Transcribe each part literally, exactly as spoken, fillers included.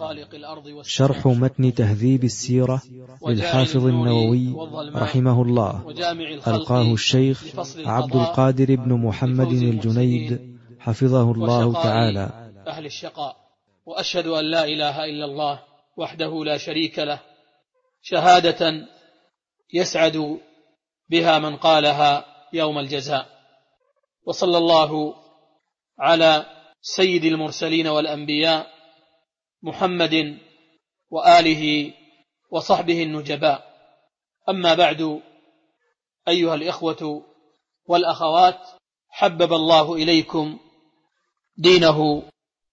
شرح متن تهذيب السيرة للحافظ النووي رحمه الله، ألقاه الشيخ عبد القادر بن محمد الجنيد حفظه الله تعالى. أهل الشقاء. وأشهد أن لا إله إلا الله وحده لا شريك له شهادة يسعد بها من قالها يوم الجزاء. وصلى الله على سيد المرسلين والأنبياء محمد وآله وصحبه النجباء. أما بعد، أيها الإخوة والأخوات، حبب الله إليكم دينه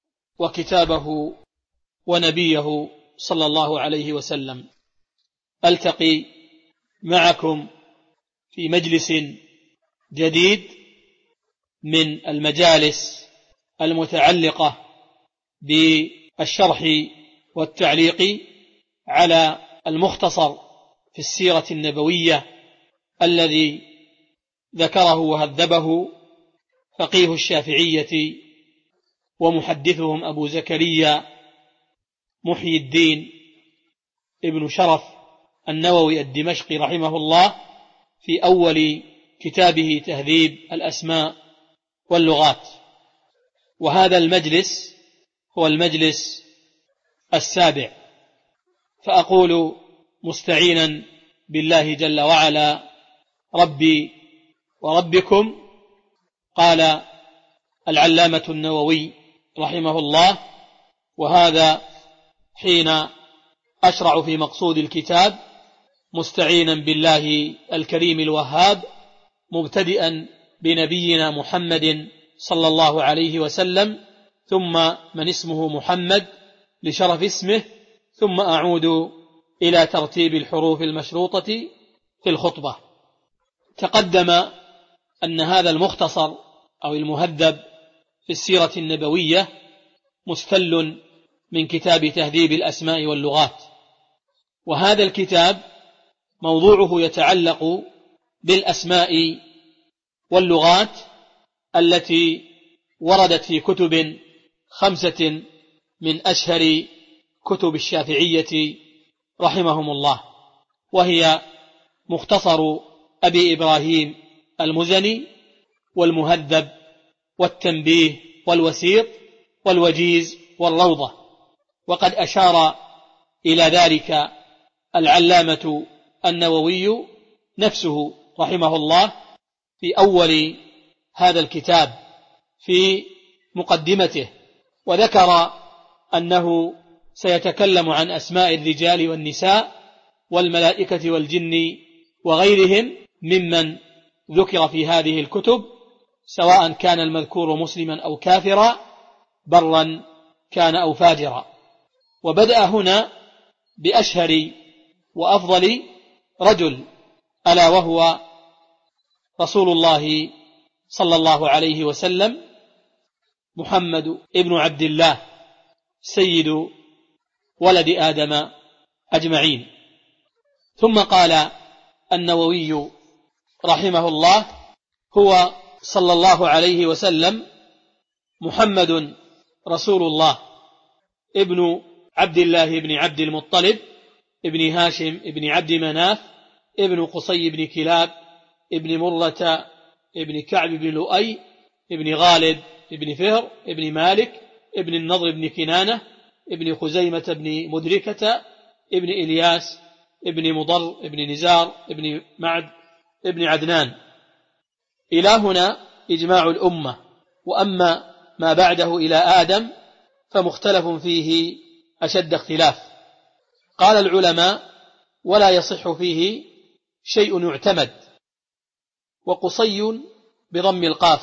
وكتابه ونبيه صلى الله عليه وسلم. ألتقي معكم في مجلس جديد من المجالس المتعلقة بالشرح والتعليق على المختصر في السيرة النبوية الذي ذكره وهذبه فقيه الشافعية ومحدثهم أبو زكريا محي الدين ابن شرف النووي الدمشقي رحمه الله في أول كتابه تهذيب الأسماء واللغات. وهذا المجلس هو المجلس السابع. فأقول مستعينا بالله جل وعلا ربي وربكم، قال العلامة النووي رحمه الله، وهذا حين أشرع في مقصود الكتاب مستعينا بالله الكريم الوهاب، مبتدئا بنبينا محمد صلى الله عليه وسلم، ثم من اسمه محمد لشرف اسمه، ثم أعود إلى ترتيب الحروف المشروطة في الخطبة. تقدم أن هذا المختصر أو المهذب في السيرة النبوية مستل من كتاب تهذيب الأسماء واللغات، وهذا الكتاب موضوعه يتعلق بالأسماء واللغات التي وردت في كتب خمسة من أشهر كتب الشافعية رحمهم الله، وهي مختصر أبي إبراهيم المزني، والمهذب، والتنبيه، والوسيط، والوجيز، والروضة. وقد أشار إلى ذلك العلامة النووي نفسه رحمه الله في أول هذا الكتاب في مقدمته، وذكر أنه سيتكلم عن أسماء الرجال والنساء والملائكة والجن وغيرهم ممن ذكر في هذه الكتب، سواء كان المذكور مسلما أو كافرا، برا كان أو فاجرا. وبدأ هنا بأشهر وأفضل رجل، ألا وهو رسول الله صلى الله عليه وسلم محمد ابن عبد الله سيد ولد آدم أجمعين. ثم قال النووي رحمه الله: هو صلى الله عليه وسلم محمد رسول الله ابن عبد الله بن عبد المطلب ابن هاشم ابن عبد مناف ابن قصي بن كلاب ابن مرة ابن كعب بن لؤي ابن غالب ابن فهر ابن مالك ابن النضر بن كنانة ابن خزيمة بن مدركة ابن إلياس ابن مضر ابن نزار ابن معد ابن عدنان. إلى هنا إجماع الأمة. وأما ما بعده إلى آدم فمختلف فيه أشد اختلاف. قال العلماء: ولا يصح فيه شيء يعتمد. وقصي بضم القاف،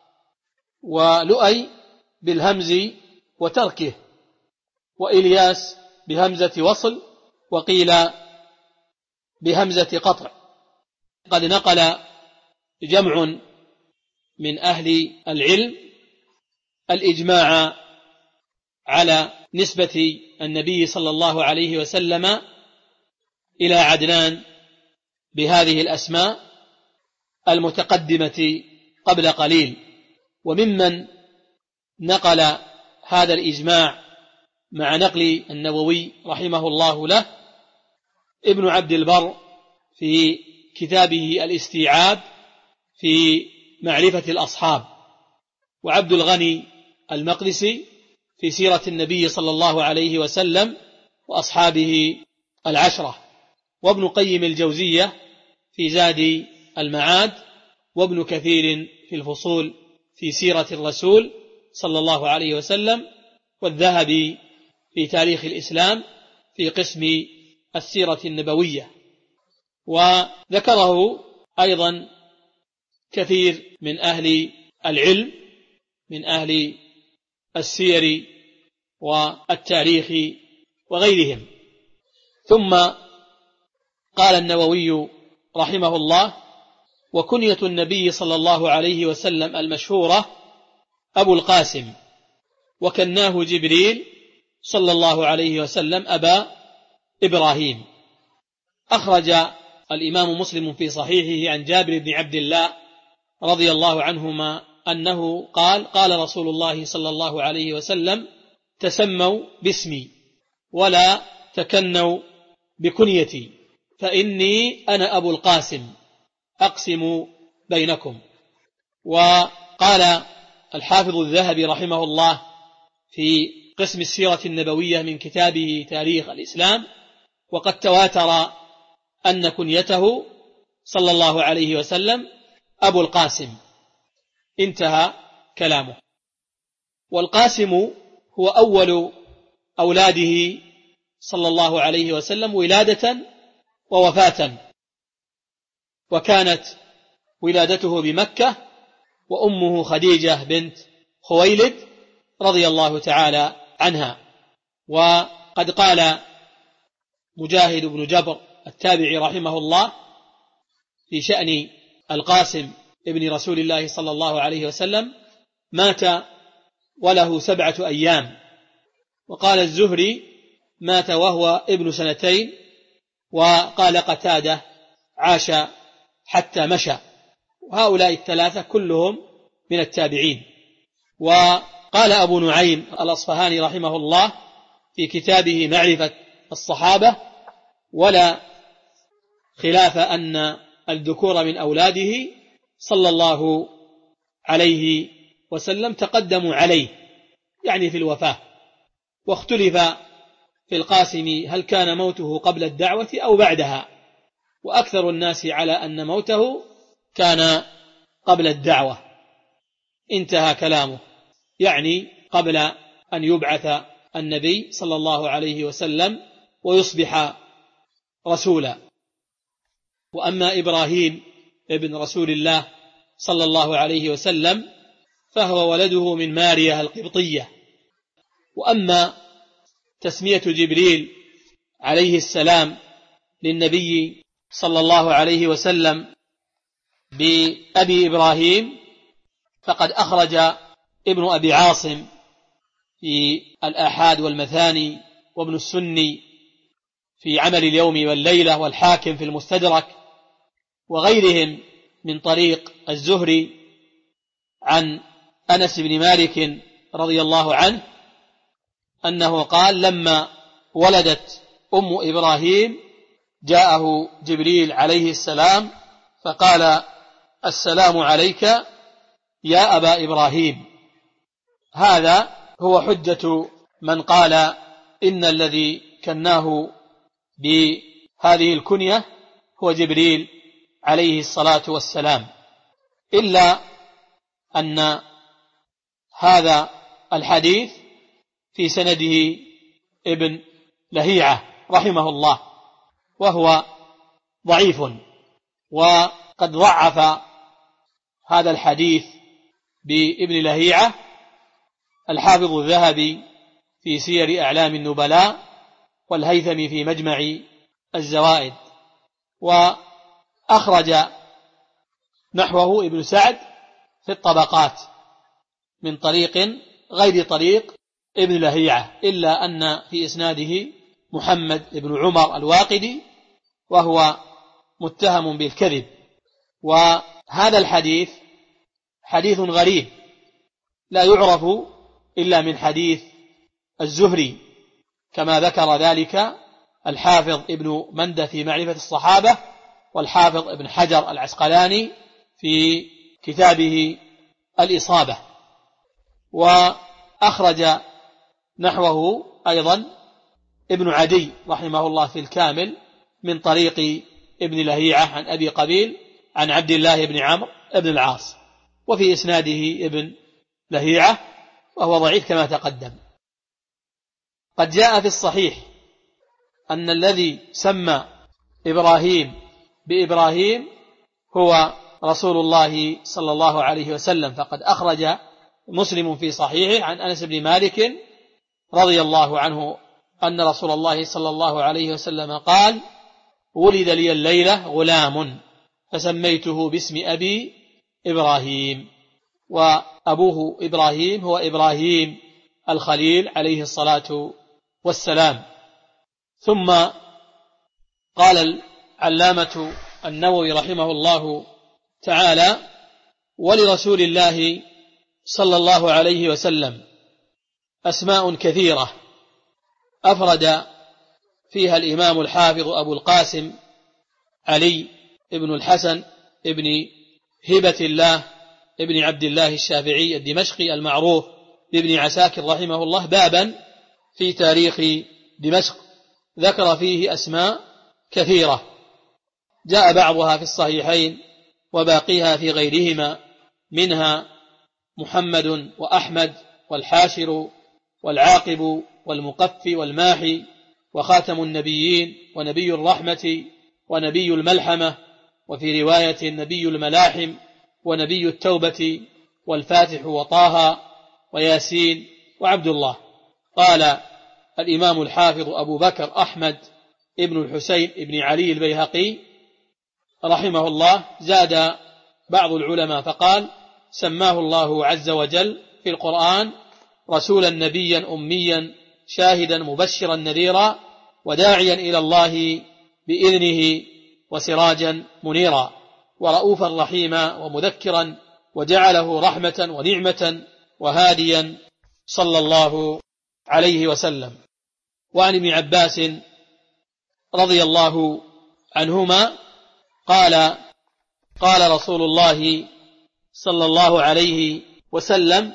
ولؤي بالهمز وتركه، وإلياس بهمزة وصل، وقيل بهمزة قطع. قد نقل جمع من أهل العلم الإجماع على نسبة النبي صلى الله عليه وسلم إلى عدنان بهذه الأسماء المتقدمة قبل قليل. وممن نقل هذا الإجماع مع نقل النووي رحمه الله له ابن عبد البر في كتابه الاستيعاب في معرفة الأصحاب، وعبد الغني المقدسي في سيرة النبي صلى الله عليه وسلم وأصحابه العشرة، وابن قيم الجوزية في زاد المعاد، وابن كثير في الفصول في سيرة الرسول صلى الله عليه وسلم، والذهبي في تاريخ الإسلام في قسم السيرة النبوية. وذكره أيضا كثير من أهل العلم من أهل السير والتاريخ وغيرهم. ثم قال النووي رحمه الله: وكنية النبي صلى الله عليه وسلم المشهورة أبو القاسم، وكناه جبريل صلى الله عليه وسلم أبا إبراهيم. أخرج الإمام مسلم في صحيحه عن جابر بن عبد الله رضي الله عنهما أنه قال: قال رسول الله صلى الله عليه وسلم: تسموا باسمي ولا تكنوا بكنيتي، فإني أنا أبو القاسم أقسم بينكم. وقال الحافظ الذهبي رحمه الله في قسم السيرة النبوية من كتابه تاريخ الإسلام: وقد تواتر أن كنيته صلى الله عليه وسلم أبو القاسم. انتهى كلامه. والقاسم هو أول أولاده صلى الله عليه وسلم ولادة ووفاة، وكانت ولادته بمكة، وأمه خديجة بنت خويلد رضي الله تعالى عنها. وقد قال مجاهد بن جبر التابعي رحمه الله في شأن القاسم ابن رسول الله صلى الله عليه وسلم: مات وله سبعة أيام. وقال الزهري: مات وهو ابن سنتين. وقال قتادة: عاش حتى مشى. وهؤلاء الثلاثة كلهم من التابعين. وقال أبو نعيم الأصفهاني رحمه الله في كتابه معرفة الصحابة: ولا خلاف أن الذكور من أولاده صلى الله عليه وسلم تقدموا عليه، يعني في الوفاة. واختلف في القاسم هل كان موته قبل الدعوة أو بعدها، وأكثر الناس على أن موته كان قبل الدعوة. انتهى كلامه، يعني قبل أن يبعث النبي صلى الله عليه وسلم ويصبح رسولا. وأما إبراهيم ابن رسول الله صلى الله عليه وسلم فهو ولده من ماريا القبطية. وأما تسمية جبريل عليه السلام للنبي صلى الله عليه وسلم بأبي إبراهيم فقد أخرج ابن أبي عاصم في الآحاد والمثاني، وابن السني في عمل اليوم والليلة، والحاكم في المستدرك، وغيرهم من طريق الزهري عن أنس بن مالك رضي الله عنه أنه قال: لما ولدت أم إبراهيم جاءه جبريل عليه السلام فقال: السلام عليك يا أبا إبراهيم. هذا هو حجة من قال إن الذي كناه بهذه الكنية هو جبريل عليه الصلاة والسلام، إلا أن هذا الحديث في سنده ابن لهيعة رحمه الله، وهو ضعيف. وقد ضعف هذا الحديث بابن لهيعة الحافظ الذهبي في سير أعلام النبلاء، والهيثمي في مجمع الزوائد. وأخرج نحوه ابن سعد في الطبقات من طريق غير طريق ابن لهيعة، إلا أن في إسناده محمد بن عمر الواقدي، وهو متهم بالكذب. وهذا الحديث حديث غريب لا يعرف إلا من حديث الزهري كما ذكر ذلك الحافظ ابن مندة في معرفة الصحابة، والحافظ ابن حجر العسقلاني في كتابه الإصابة. وأخرج نحوه أيضا ابن عدي رحمه الله في الكامل من طريق ابن لهيعة عن أبي قبيل عن عبد الله بن عمرو بن العاص، وفي إسناده ابن لهيعة وهو ضعيف كما تقدم. قد جاء في الصحيح أن الذي سمى إبراهيم بإبراهيم هو رسول الله صلى الله عليه وسلم، فقد أخرج مسلم في صحيحه عن أنس بن مالك رضي الله عنه أن رسول الله صلى الله عليه وسلم قال: ولد لي الليلة غلام فسميته باسم أبي إبراهيم. وأبوه إبراهيم هو إبراهيم الخليل عليه الصلاة والسلام. ثم قال العلامة النووي رحمه الله تعالى: ولرسول الله صلى الله عليه وسلم أسماء كثيرة أفرد فيها الإمام الحافظ أبو القاسم علي ابن الحسن ابن هبة الله ابن عبد الله الشافعي الدمشقي المعروف بابن عساكر رحمه الله بابا في تاريخ دمشق ذكر فيه أسماء كثيرة، جاء بعضها في الصحيحين وباقيها في غيرهما، منها محمد وأحمد والحاشر والعاقب والمقفي والماحي وخاتم النبيين ونبي الرحمة ونبي الملحمة، وفي رواية النبي الملاحم ونبي التوبة والفاتح وطه وياسين وعبد الله. قال الإمام الحافظ أبو بكر أحمد ابن الحسين ابن علي البيهقي رحمه الله: زاد بعض العلماء فقال: سماه الله عز وجل في القرآن رسولا نبيا أميا شاهدا مبشرا نذيرا وداعيا إلى الله بإذنه وسراجا منيرا ورؤوفا رحيما ومذكرا وجعله رحمة ونعمة وهاديا صلى الله عليه وسلم. وعن ابن عباس رضي الله عنهما قال: قال رسول الله صلى الله عليه وسلم: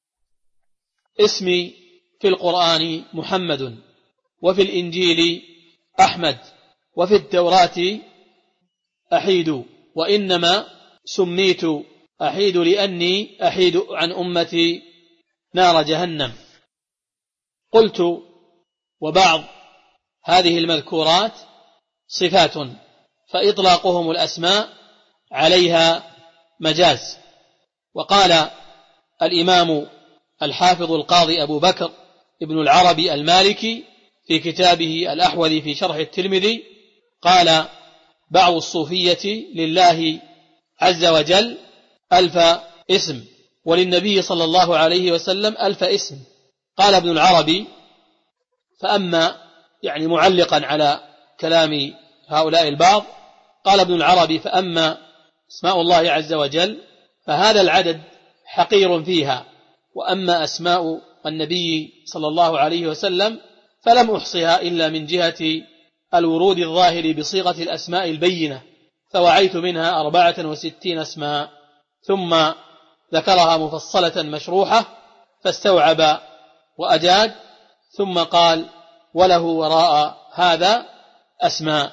اسمي في القرآن محمد، وفي الإنجيل أحمد، وفي التوراة أحيد، وإنما سميت أحيد لأني أحيد عن أمتي نار جهنم. قلت: وبعض هذه المذكورات صفات فإطلاقهم الأسماء عليها مجاز. وقال الإمام الحافظ القاضي أبو بكر ابن العربي المالكي في كتابه الأحوذي في شرح الترمذي: قال بعض الصوفية لله عز وجل ألف اسم، وللنبي صلى الله عليه وسلم ألف اسم. قال ابن العربي: فأما يعني معلقا على كلام هؤلاء البعض، قال ابن العربي: فأما أسماء الله عز وجل فهذا العدد حقير فيها، وأما أسماء النبي صلى الله عليه وسلم فلم أحصها إلا من جهة الورود الظاهر بصيغة الأسماء البينة، فوعيت منها أربعة وستين اسماء، ثم ذكرها مفصلة مشروحة فاستوعب وأجاد، ثم قال: وله وراء هذا أسماء.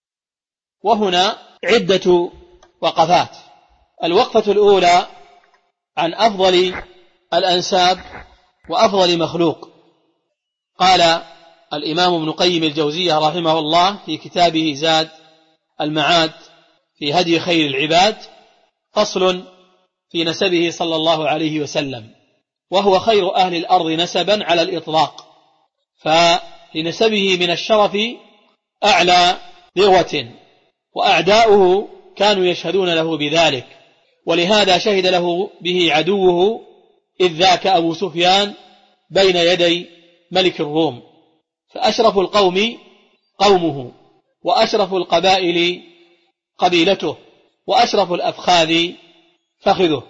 وهنا عدة وقفات. الوقفة الأولى عن أفضل الأنساب وأفضل مخلوق. قال الإمام ابن قيم الجوزية رحمه الله في كتابه زاد المعاد في هدي خير العباد: فصل في نسبه صلى الله عليه وسلم، وهو خير أهل الأرض نسبا على الإطلاق، فلنسبه من الشرف أعلى ذروة، وأعداؤه كانوا يشهدون له بذلك، ولهذا شهد له به عدوه إذ ذاك أبو سفيان بين يدي ملك الروم. فأشرف القوم قومه، وأشرف القبائل قبيلته، وأشرف الأفخاذ فخذه.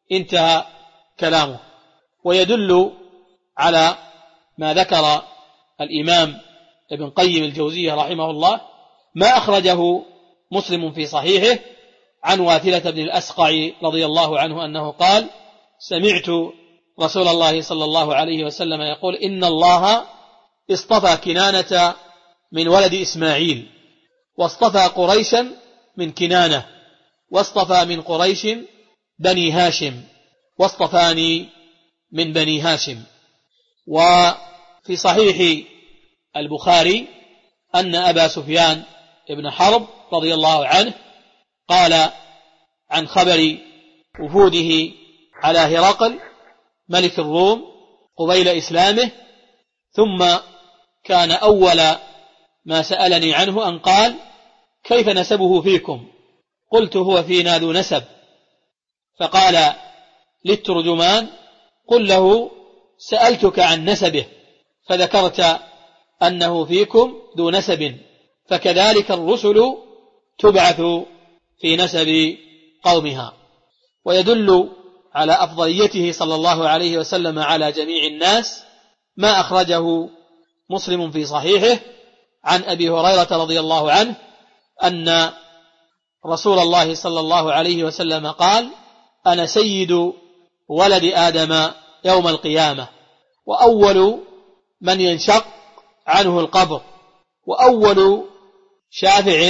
انتهى كلامه. ويدل على ما ذكر الإمام ابن قيم الجوزية رحمه الله ما أخرجه مسلم في صحيحه عن واثلة بن الأسقع رضي الله عنه أنه قال: سمعت رسول الله صلى الله عليه وسلم يقول: إن الله اصطفى كنانة من ولد إسماعيل، واصطفى قريشا من كنانة، واصطفى من قريش بني هاشم، واصطفاني من بني هاشم. وفي صحيح البخاري أن أبا سفيان ابن حرب رضي الله عنه قال عن خبر وفوده على هرقل ملك الروم قبيل إسلامه: ثم كان أول ما سألني عنه أن قال: كيف نسبه فيكم؟ قلت: هو فينا ذو نسب. فقال للترجمان: قل له سألتك عن نسبه فذكرت أنه فيكم ذو نسب، فكذلك الرسل تبعث في نسب قومها. ويدل على أفضليته صلى الله عليه وسلم على جميع الناس ما أخرجه مسلم في صحيحه عن أبي هريرة رضي الله عنه أن رسول الله صلى الله عليه وسلم قال: أنا سيد ولد آدم يوم القيامة، وأول من ينشق عنه القبر، وأول شافع،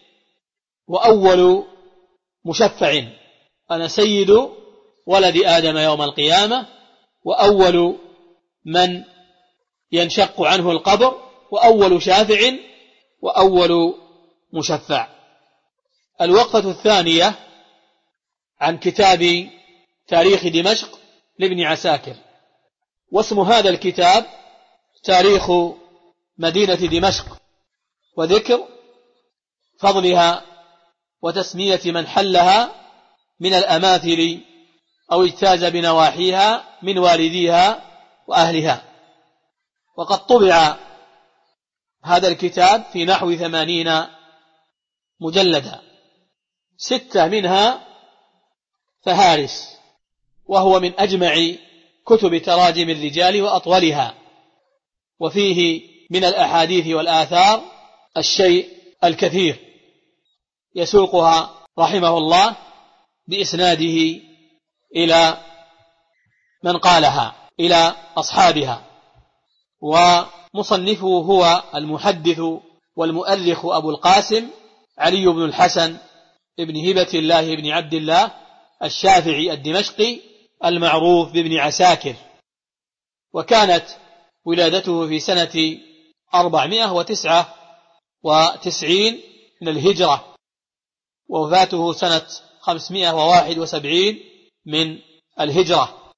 وأول مشفع. أنا سيد ولد آدم يوم القيامة، وأول من ينشق عنه القبر، وأول شافع، وأول مشفع. الوقفة الثانية عن كتاب تاريخ دمشق لابن عساكر. واسم هذا الكتاب تاريخ مدينة دمشق، وذكر فضلها وتسمية من حلها من الأماثل أو اجتاز بنواحيها من والديها وأهلها. وقد طبع هذا الكتاب في نحو ثمانين مجلدا، ستة منها فهارس، وهو من أجمع كتب تراجم الرجال وأطولها، وفيه من الأحاديث والآثار الشيء الكثير، يسوقها رحمه الله بإسناده إلى من قالها، إلى أصحابها. ومصنفه هو المحدث والمؤرخ أبو القاسم علي بن الحسن ابن هبة الله بن عبد الله الشافعي الدمشقي المعروف بابن عساكر. وكانت ولادته في سنة أربعمائة وتسعة وتسعين من الهجرة، ووفاته سنة خمسمائة وواحد وسبعين من الهجرة.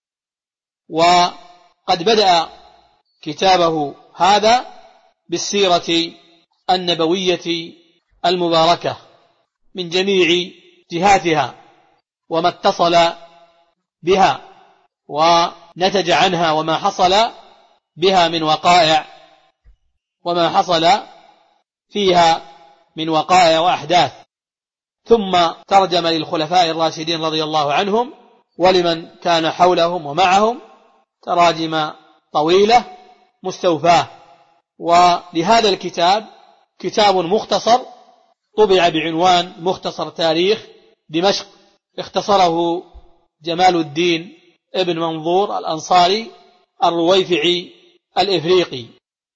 وقد بدأ كتابه هذا بالسيرة النبوية المباركة من جميع جهاتها وما اتصل بها ونتج عنها، وما حصل بها من وقائع، وما حصل فيها من وقائع وأحداث. ثم ترجم للخلفاء الراشدين رضي الله عنهم ولمن كان حولهم ومعهم تراجم طويلة مستوفاة. ولهذا الكتاب كتاب مختصر طبع بعنوان مختصر تاريخ دمشق، اختصره جمال الدين ابن منظور الأنصاري الرويفعي الإفريقي،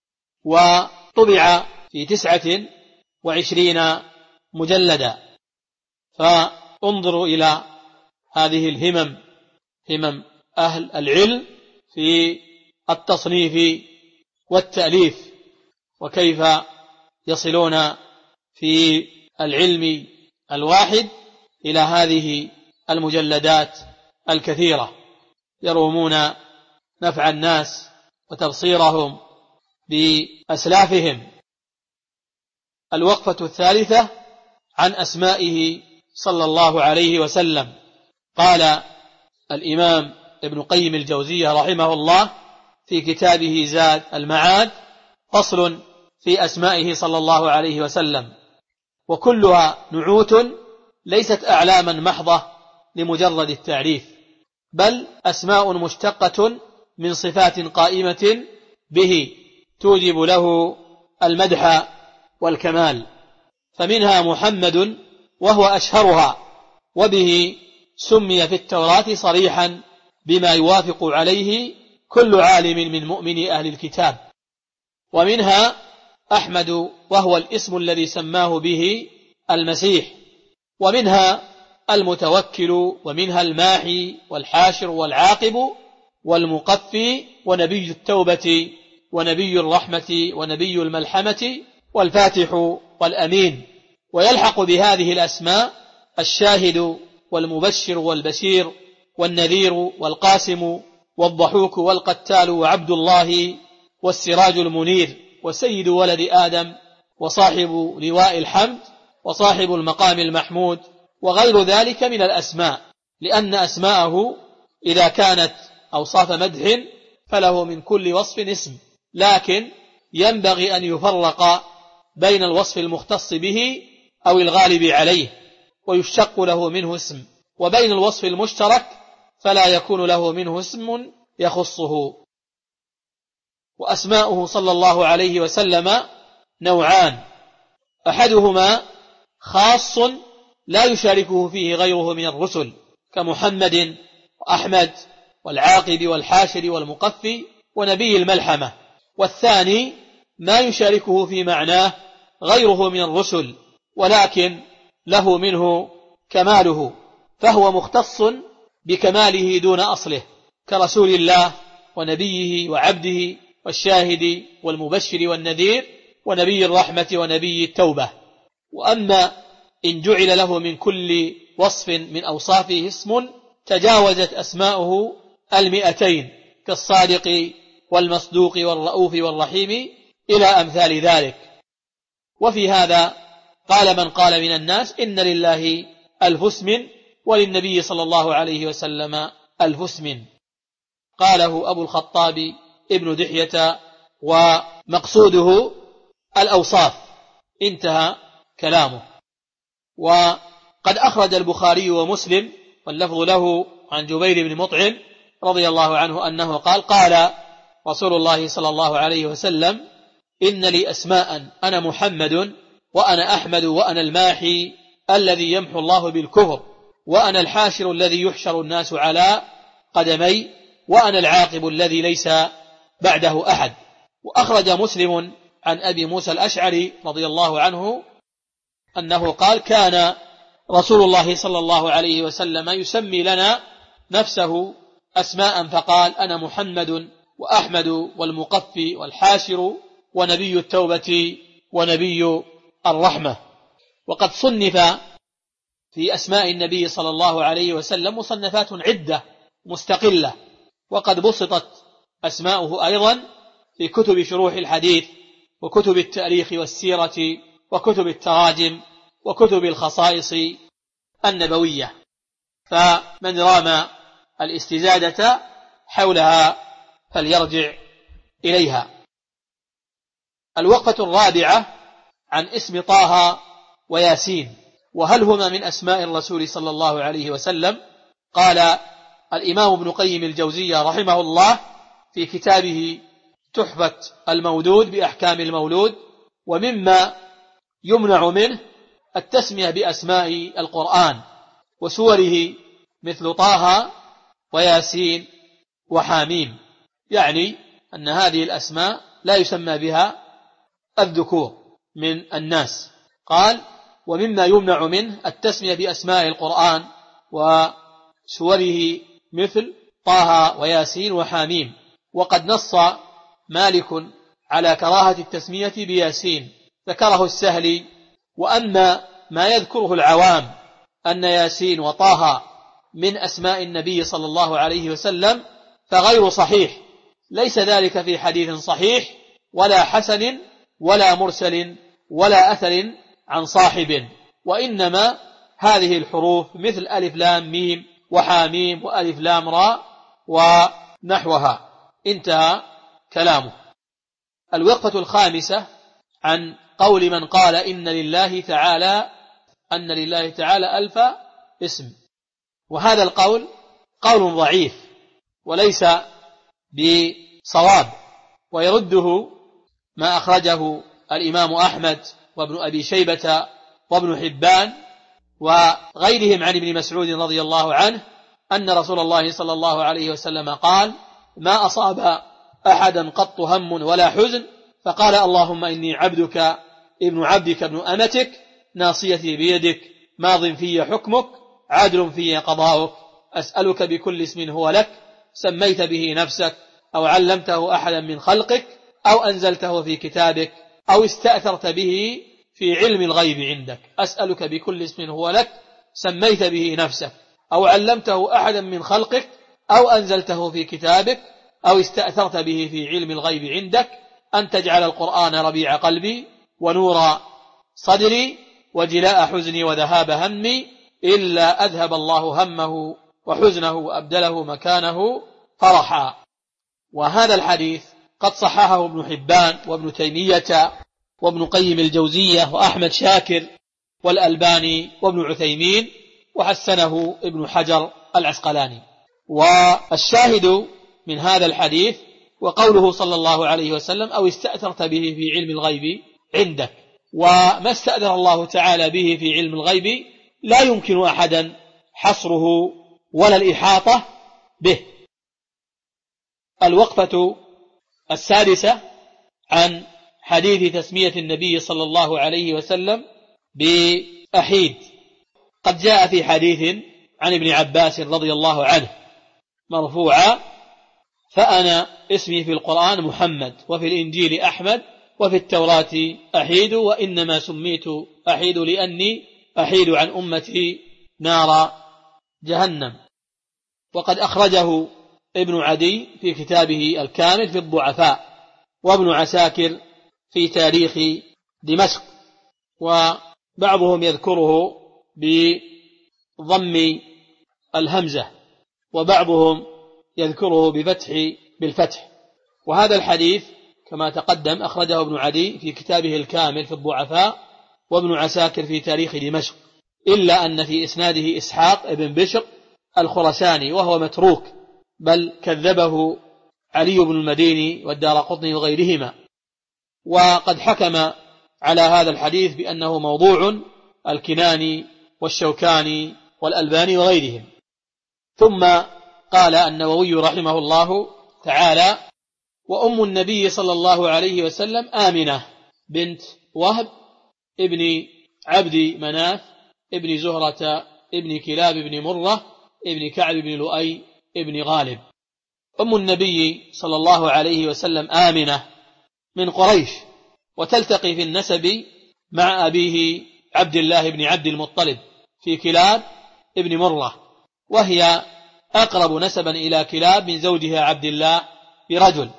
وطبع في تسعة وعشرين مجلدا. فانظروا إلى هذه الهمم، همم أهل العلم في التصنيف والتأليف، وكيف يصلون في العلم الواحد إلى هذه المجلدات الكثيرة، يرومون نفع الناس وتبصيرهم بأسلافهم. الوقفة الثالثة عن أسمائه صلى الله عليه وسلم. قال الإمام ابن قيم الجوزية رحمه الله في كتابه زاد المعاد: فصل في أسمائه صلى الله عليه وسلم، وكلها نعوت ليست أعلاما محضة لمجرد التعريف، بل أسماء مشتقة من صفات قائمة به توجب له المدح والكمال، فمنها محمد وهو أشهرها، وبه سمي في التوراة صريحا بما يوافق عليه كل عالم من مؤمن أهل الكتاب. ومنها أحمد وهو الاسم الذي سماه به المسيح. ومنها المتوكل، ومنها الماحي والحاشر والعاقب والمقفي ونبي التوبة ونبي الرحمة ونبي الملحمة والفاتح والأمين. ويلحق بهذه الأسماء الشاهد والمبشر والبشير والنذير والقاسم والضحوك والقتال وعبد الله والسراج المنير وسيد ولد آدم وصاحب لواء الحمد وصاحب المقام المحمود وغير ذلك من الأسماء، لأن أسماءه إذا كانت أوصاف مدح فله من كل وصف اسم، لكن ينبغي أن يفرق بين الوصف المختص به أو الغالب عليه ويشتق له منه اسم، وبين الوصف المشترك فلا يكون له منه اسم يخصه. وأسماؤه صلى الله عليه وسلم نوعان: أحدهما خاص لا يشاركه فيه غيره من الرسل كمحمد وأحمد والعاقب والحاشر والمقفي ونبي الملحمة، والثاني ما يشاركه في معناه غيره من الرسل ولكن له منه كماله، فهو مختص بكماله دون أصله، كرسول الله ونبيه وعبده والشاهد والمبشر والنذير ونبي الرحمة ونبي التوبة. وأما إن جعل له من كل وصف من أوصافه اسم تجاوزت أسماؤه المئتين، كالصادق والمصدوق والرؤوف والرحيم إلى أمثال ذلك. وفي هذا قال من قال من الناس إن لله ألف اسم وللنبي صلى الله عليه وسلم ألف اسم، قاله أبو الخطاب ابن دحية، ومقصوده الأوصاف. انتهى كلامه. وقد أخرج البخاري ومسلم واللفظ له عن جبير بن مطعم رضي الله عنه أنه قال: قال رسول الله صلى الله عليه وسلم: إن لي أسماء أنا محمد وأنا أحمد وأنا الماحي الذي يمحو الله بالكفر وأنا الحاشر الذي يحشر الناس على قدمي وأنا العاقب الذي ليس بعده أحد. وأخرج مسلم عن أبي موسى الأشعري رضي الله عنه أنه قال: كان رسول الله صلى الله عليه وسلم يسمي لنا نفسه أسماء فقال: أنا محمد وأحمد والمقفي والحاشر ونبي التوبة ونبي الرحمة. وقد صنف في أسماء النبي صلى الله عليه وسلم مصنفات عدة مستقلة، وقد بسطت أسماؤه أيضا في كتب شروح الحديث وكتب التاريخ والسيرة وكتب التراجم وكتب الخصائص النبوية، فمن رام الاستزادة حولها فليرجع إليها. الوقفة الرابعة عن اسم طه وياسين، وهل هما من أسماء الرسول صلى الله عليه وسلم؟ قال الإمام ابن قيم الجوزية رحمه الله في كتابه تحفة المودود بأحكام المولود: ومما يمنع منه التسمية بأسماء القرآن وسوره مثل طه وياسين وحاميم، يعني أن هذه الأسماء لا يسمى بها الذكور من الناس. قال: ومما يمنع منه التسمية بأسماء القرآن وسوره مثل طه وياسين وحاميم. وقد نص مالك على كراهة التسمية بياسين، ذكره السهلي. وأما ما يذكره العوام أن ياسين وطه من أسماء النبي صلى الله عليه وسلم فغير صحيح، ليس ذلك في حديث صحيح ولا حسن ولا مرسل ولا أثر عن صاحب، وإنما هذه الحروف مثل ألف لام ميم وحاميم وألف لام راء ونحوها. انتهى كلامه. الوقفة الخامسة عن قول من قال إن لله تعالى أن لله تعالى ألف اسم، وهذا القول قول ضعيف وليس بصواب، ويرده ما أخرجه الإمام أحمد وابن أبي شيبة وابن حبان وغيرهم عن ابن مسعود رضي الله عنه أن رسول الله صلى الله عليه وسلم قال: ما أصاب أحدا قط هم ولا حزن فقال: اللهم إني عبدك ابن عبدك ابن أمتك ناصيتي بيدك ماض في حكمك عدل في قضاؤك أسألك بكل اسم هو لك سميت به نفسك أو علمته أحدا من خلقك أو أنزلته في كتابك أو استأثرت به في علم الغيب عندك أسألك بكل اسم هو لك سميت به نفسك أو علمته أحدا من خلقك أو أنزلته في كتابك أو استأثرت به في علم الغيب عندك أن تجعل القرآن ربيع قلبي ونور صدري وجلاء حزني وذهاب همي إلا أذهب الله همه وحزنه وأبدله مكانه فرحا. وهذا الحديث قد صححه ابن حبان وابن تيمية وابن قيم الجوزية وأحمد شاكر والألباني وابن عثيمين وحسنه ابن حجر العسقلاني. والشاهد من هذا الحديث وقوله صلى الله عليه وسلم: أو استأثرت به في علم الغيب عندك. وما استأثر الله تعالى به في علم الغيب لا يمكن أحدا حصره ولا الإحاطة به. الوقفة السادسة عن حديث تسمية النبي صلى الله عليه وسلم بأحيد. قد جاء في حديث عن ابن عباس رضي الله عنه مرفوعا: فأنا اسمي في القرآن محمد وفي الإنجيل أحمد وفي التوراة أحيد وإنما سميت أحيد لأني أحيد عن أمتي نار جهنم. وقد أخرجه ابن عدي في كتابه الكامل في الضعفاء وابن عساكر في تاريخ دمشق، وبعضهم يذكره بضم الهمزة وبعضهم يذكره بفتح بالفتح. وهذا الحديث كما تقدم أخرجه ابن عدي في كتابه الكامل في الضعفاء وابن عساكر في تاريخ دمشق، إلا أن في إسناده إسحاق ابن بشر الخرساني وهو متروك، بل كذبه علي بن المديني والدارقطني وغيرهما. وقد حكم على هذا الحديث بأنه موضوع الكناني والشوكاني والألباني وغيرهم. ثم قال النووي رحمه الله تعالى: وأم النبي صلى الله عليه وسلم آمنة بنت وهب ابن عبد مناف ابن زهرة ابن كلاب ابن مرة ابن كعب بن لؤي ابن غالب. أم النبي صلى الله عليه وسلم آمنة من قريش، وتلتقي في النسب مع أبيه عبد الله بن عبد المطلب في كلاب ابن مرة، وهي أقرب نسبا إلى كلاب من زوجها عبد الله برجل،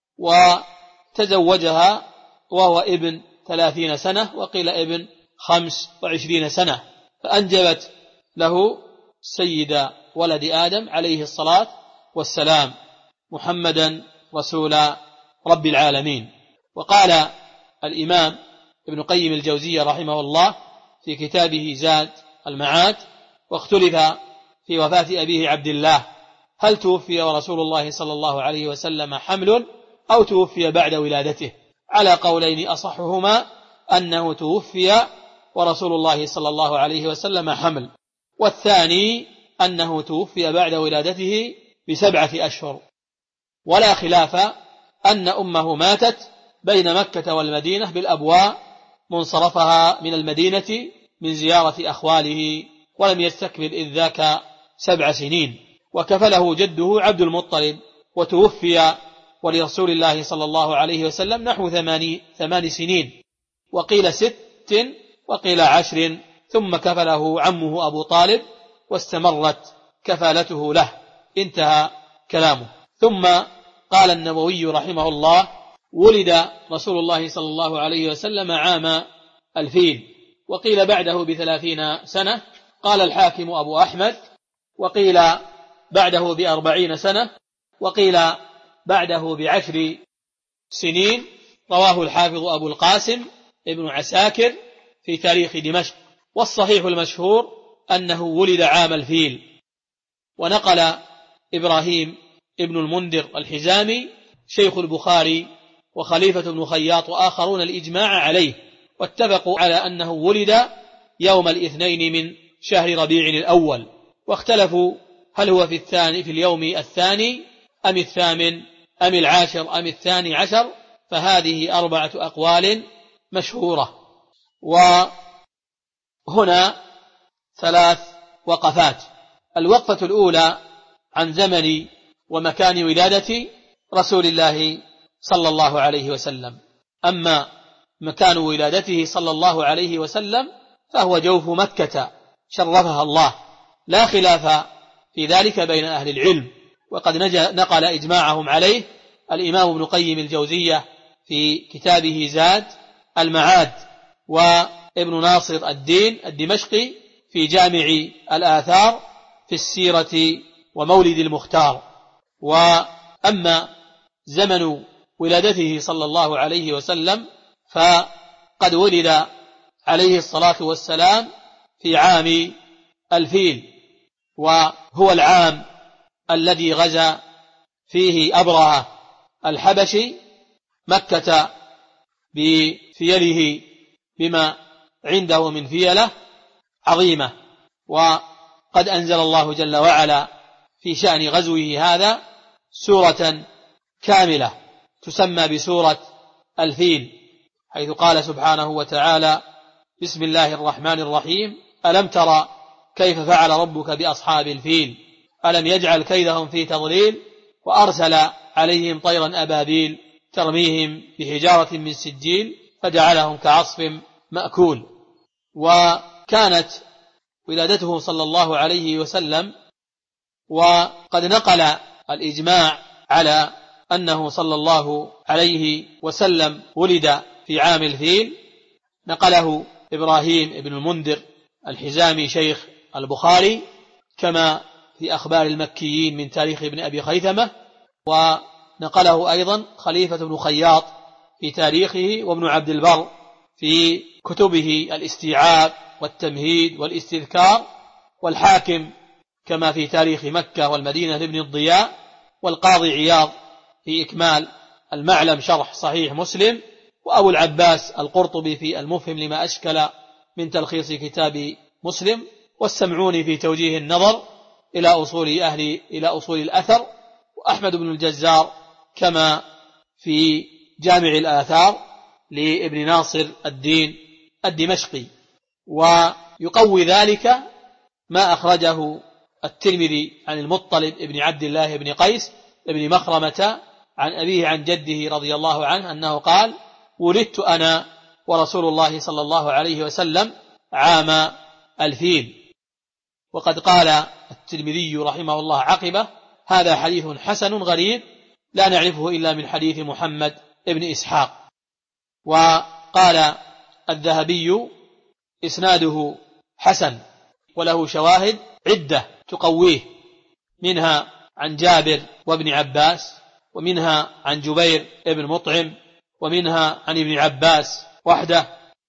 وتزوجها وهو ابن ثلاثين سنة وقيل ابن خمس وعشرين سنة، فأنجبت له سيد ولد آدم عليه الصلاة والسلام محمدا رسول رب العالمين. وقال الإمام ابن قيم الجوزية رحمه الله في كتابه زاد المعاد: واختلف في وفاة أبيه عبد الله هل توفي ورسول الله صلى الله عليه وسلم حمل أو توفي بعد ولادته، على قولين أصحهما أنه توفي ورسول الله صلى الله عليه وسلم حمل، والثاني أنه توفي بعد ولادته بسبعة أشهر. ولا خلاف أن أمه ماتت بين مكة والمدينة بالأبواء منصرفها من المدينة من زيارة أخواله، ولم يستكمل إذ ذاك سبع سنين، وكفله جده عبد المطلب، وتوفي ولرسول الله صلى الله عليه وسلم نحو ثماني ثمان سنين، وقيل ست وقيل عشر، ثم كفله عمه أبو طالب واستمرت كفالته له. انتهى كلامه. ثم قال النووي رحمه الله: ولد رسول الله صلى الله عليه وسلم عام الفيل، وقيل بعده بثلاثين سنة، قال الحاكم أبو أحمد، وقيل بعده بأربعين سنة، وقيل بعده بعشر سنين. رواه الحافظ أبو القاسم ابن عساكر في تاريخ دمشق. والصحيح المشهور أنه ولد عام الفيل. ونقل إبراهيم ابن المنذر الحزامي شيخ البخاري وخليفة بن خياط وآخرون الإجماع عليه، واتفقوا على أنه ولد يوم الاثنين من شهر ربيع الأول، واختلفوا هل هو في الثاني في اليوم الثاني أم الثامن أم العاشر أم الثاني عشر، فهذه أربعة أقوال مشهورة. وهنا ثلاث وقفات. الوقفة الأولى عن زمن ومكان ولادة رسول الله صلى الله عليه وسلم. أما مكان ولادته صلى الله عليه وسلم فهو جوف مكة شرفها الله، لا خلاف في ذلك بين أهل العلم، وقد نقل إجماعهم عليه الإمام ابن قيم الجوزية في كتابه زاد المعاد، وابن ناصر الدين الدمشقي في جامع الآثار في السيرة ومولد المختار. وأما زمن ولادته صلى الله عليه وسلم فقد ولد عليه الصلاة والسلام في عام الفيل، وهو العام الذي غزا فيه أبرهة الحبشي مكة بفيله بما عنده من فيلة عظيمة. وقد أنزل الله جل وعلا في شأن غزوه هذا سورة كاملة تسمى بسورة الفيل، حيث قال سبحانه وتعالى: بسم الله الرحمن الرحيم، ألم ترى كيف فعل ربك بأصحاب الفيل ألم يجعل كيدهم في تضليل وأرسل عليهم طيرا أبابيل ترميهم بحجارة من سجيل فجعلهم كعصف مأكول. وكانت ولادته صلى الله عليه وسلم، وقد نقل الإجماع على أنه صلى الله عليه وسلم ولد في عام الفيل، نقله إبراهيم ابن المنذر الحزامي شيخ البخاري، كما في أخبار المكيين من تاريخ ابن أبي خيثمة، ونقله أيضا خليفة بن خياط في تاريخه، وابن عبد البر في كتبه الاستيعاب والتمهيد والاستذكار، والحاكم كما في تاريخ مكة والمدينة لابن الضياء، والقاضي عياض في إكمال المعلم شرح صحيح مسلم، وأبو العباس القرطبي في المفهم لما أشكل من تلخيص كتاب مسلم، والسمعوني في توجيه النظر إلى أصول أهل إلى أصول الأثر، وأحمد بن الجزار كما في جامع الآثار لابن ناصر الدين الدمشقي. ويقوي ذلك ما أخرجه الترمذي عن المطلب ابن عبد الله بن قيس ابن مخرمة عن أبيه عن جده رضي الله عنه أنه قال: ولدت أنا ورسول الله صلى الله عليه وسلم عام الفيل. وقد قال الترمذي رحمه الله عقبه: هذا حديث حسن غريب لا نعرفه إلا من حديث محمد ابن إسحاق. وقال الذهبي: إسناده حسن وله شواهد عدة تقويه، منها عن جابر وابن عباس، ومنها عن جبير ابن مطعم، ومنها عن ابن عباس وحده.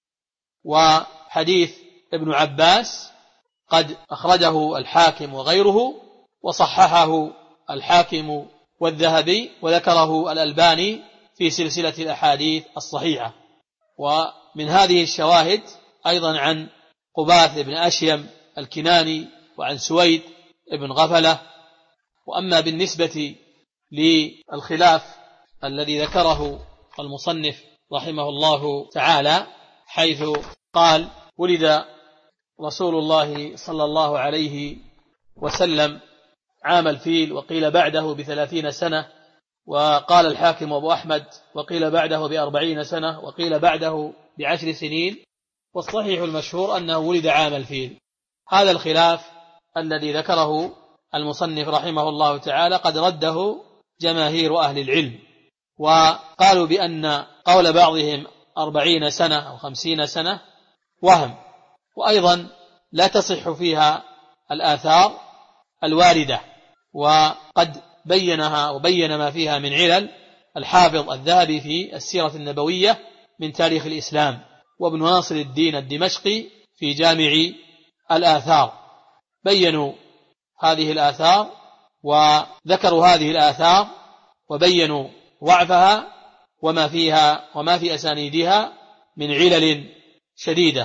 وحديث ابن عباس قد أخرجه الحاكم وغيره، وصححه الحاكم والذهبي، وذكره الألباني في سلسلة الأحاديث الصحيحة. ومن هذه الشواهد أيضا عن قباث بن أشيم الكناني، وعن سويد بن غفلة. وأما بالنسبة للخلاف الذي ذكره المصنف رحمه الله تعالى، حيث قال: ولد رسول الله صلى الله عليه وسلم عام الفيل، وقيل بعده بثلاثين سنة، وقال الحاكم أبو أحمد وقيل بعده بأربعين سنة، وقيل بعده بعشر سنين، والصحيح المشهور أنه ولد عام الفيل. هذا الخلاف الذي ذكره المصنف رحمه الله تعالى قد رده جماهير أهل العلم، وقالوا بأن قول بعضهم أربعين سنة أو خمسين سنة وهم، وأيضا لا تصح فيها الآثار الواردة، وقد بينها وبين ما فيها من علل الحافظ الذهبي في السيرة النبوية من تاريخ الإسلام، وابن ناصر الدين الدمشقي في جامع الآثار، بينوا هذه الآثار وذكروا هذه الآثار وبينوا ضعفها وما فيها وما في أسانيدها من علل شديدة.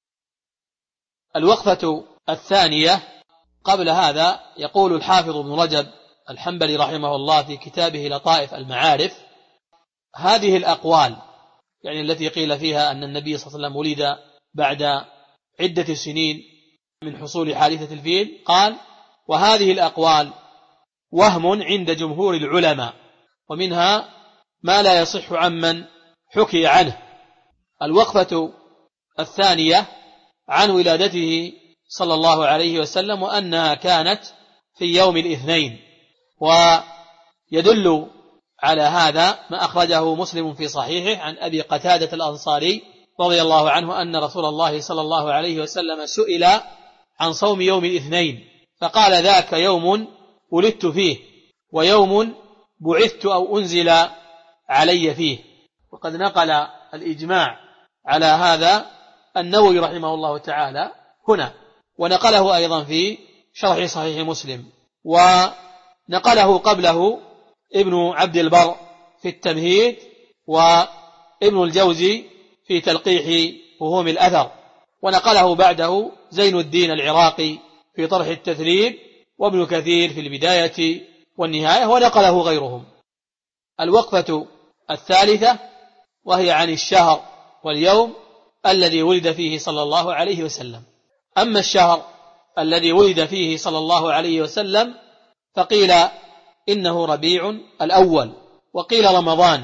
الوقفة الثانية قبل هذا يقول الحافظ ابن رجب الحنبلي رحمه الله في كتابه لطائف المعارف: هذه الأقوال يعني التي قيل فيها أن النبي صلى الله عليه وسلم ولد بعد عدة سنين من حصول حادثة الفيل، قال: وهذه الأقوال وهم عند جمهور العلماء، ومنها ما لا يصح عمن حكي عنه. الوقفة الثانية عن ولادته صلى الله عليه وسلم وأنها كانت في يوم الاثنين، ويدل على هذا ما أخرجه مسلم في صحيحه عن أبي قتادة الأنصاري رضي الله عنه أن رسول الله صلى الله عليه وسلم سئل عن صوم يوم الاثنين فقال: ذاك يوم ولدت فيه ويوم بعثت أو أنزل علي فيه. وقد نقل الإجماع على هذا النووي رحمه الله تعالى هنا، ونقله أيضا في شرح صحيح مسلم، ونقله قبله ابن عبد البر في التمهيد، وابن الجوزي في تلقيح فهوم الأثر، ونقله بعده زين الدين العراقي في طرح التثريب، وابن كثير في البداية والنهاية، ونقله غيرهم. الوقفة الثالثة وهي عن الشهر واليوم الذي ولد فيه صلى الله عليه وسلم. أما الشهر الذي ولد فيه صلى الله عليه وسلم فقيل إنه ربيع الأول، وقيل رمضان.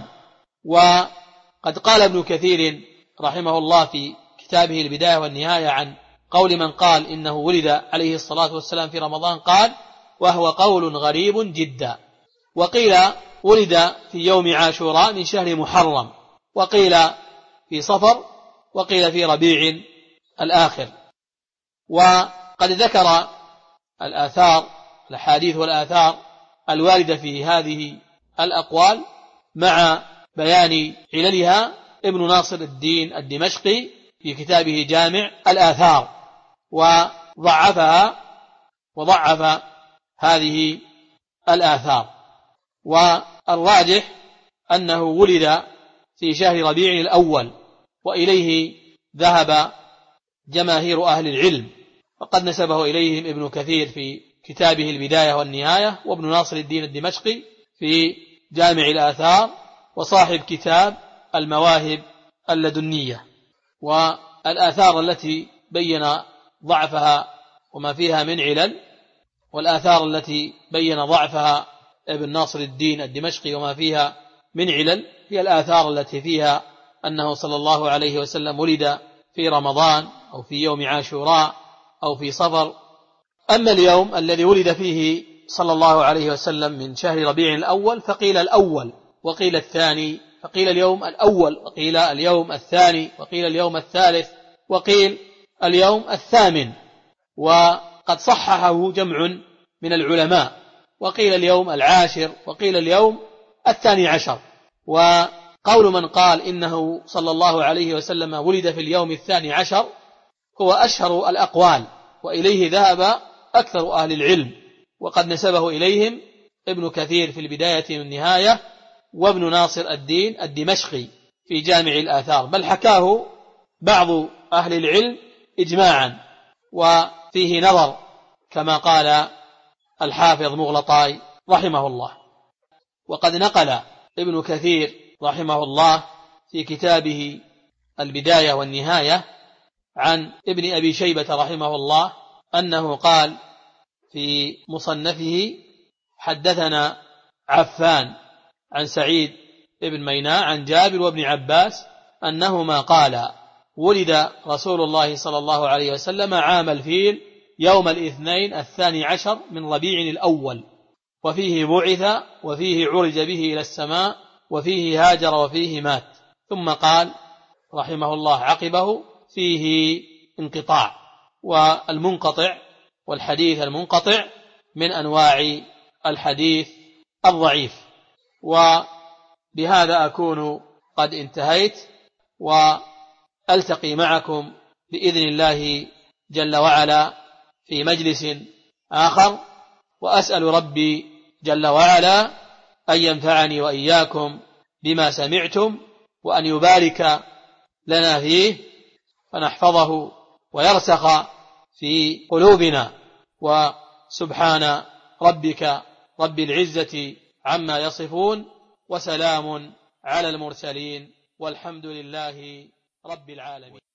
وقد قال ابن كثير رحمه الله في كتابه البداية والنهاية عن قول من قال إنه ولد عليه الصلاة والسلام في رمضان، قال: وهو قول غريب جدا. وقيل ولد في يوم عاشوراء من شهر محرم، وقيل في صفر، وقيل في ربيع الآخر. وقد ذكر الآثار الحديث والآثار الواردة في هذه الأقوال مع بيان عللها ابن ناصر الدين الدمشقي في كتابه جامع الآثار، وضعفها وضعف هذه الآثار. والراجح أنه ولد في شهر ربيع الأول، وإليه ذهب جماهير أهل العلم، وقد نسبه إليهم ابن كثير في كتابه البداية والنهاية، وابن ناصر الدين الدمشقي في جامع الآثار، وصاحب كتاب المواهب اللدنية. والآثار التي بين ضعفها وما فيها من علل، والآثار التي بين ضعفها ابن ناصر الدين الدمشقي وما فيها من علل هي الآثار التي فيها أنه صلى الله عليه وسلم ولد في رمضان أو في يوم عاشوراء أو في صفر. أما اليوم الذي ولد فيه صلى الله عليه وسلم من شهر ربيع الأول فقيل الأول، وقيل الثاني، فقيل اليوم الأول، وقيل اليوم الثاني، وقيل اليوم الثالث، وقيل اليوم الثامن، وقد صححه جمع من العلماء، وقيل اليوم العاشر، وقيل اليوم الثاني عشر. وقول من قال إنه صلى الله عليه وسلم ولد في اليوم الثاني عشر هو أشهر الأقوال، وإليه ذهب أكثر أهل العلم، وقد نسبه إليهم ابن كثير في البداية والنهاية، وابن ناصر الدين الدمشقي في جامع الآثار، بل حكاه بعض أهل العلم إجماعا، وفيه نظر كما قال الحافظ مغلطاي رحمه الله. وقد نقل ابن كثير رحمه الله في كتابه البداية والنهاية عن ابن أبي شيبة رحمه الله أنه قال في مصنفه: حدثنا عفان عن سعيد بن ميناء عن جابر وابن عباس أنهما قال: ولد رسول الله صلى الله عليه وسلم عام الفيل يوم الاثنين الثاني عشر من ربيع الأول، وفيه بعث، وفيه عرج به إلى السماء، وفيه هاجر، وفيه مات. ثم قال رحمه الله عقبه: فيه انقطاع. والمنقطع والحديث المنقطع من أنواع الحديث الضعيف. وبهذا أكون قد انتهيت، وألتقي معكم بإذن الله جل وعلا في مجلس آخر، وأسأل ربي جل وعلا أن ينفعني وإياكم بما سمعتم وأن يبارك لنا فيه فنحفظه ويرسخ في قلوبنا. وسبحان ربك رب العزة عما يصفون وسلام على المرسلين والحمد لله رب العالمين.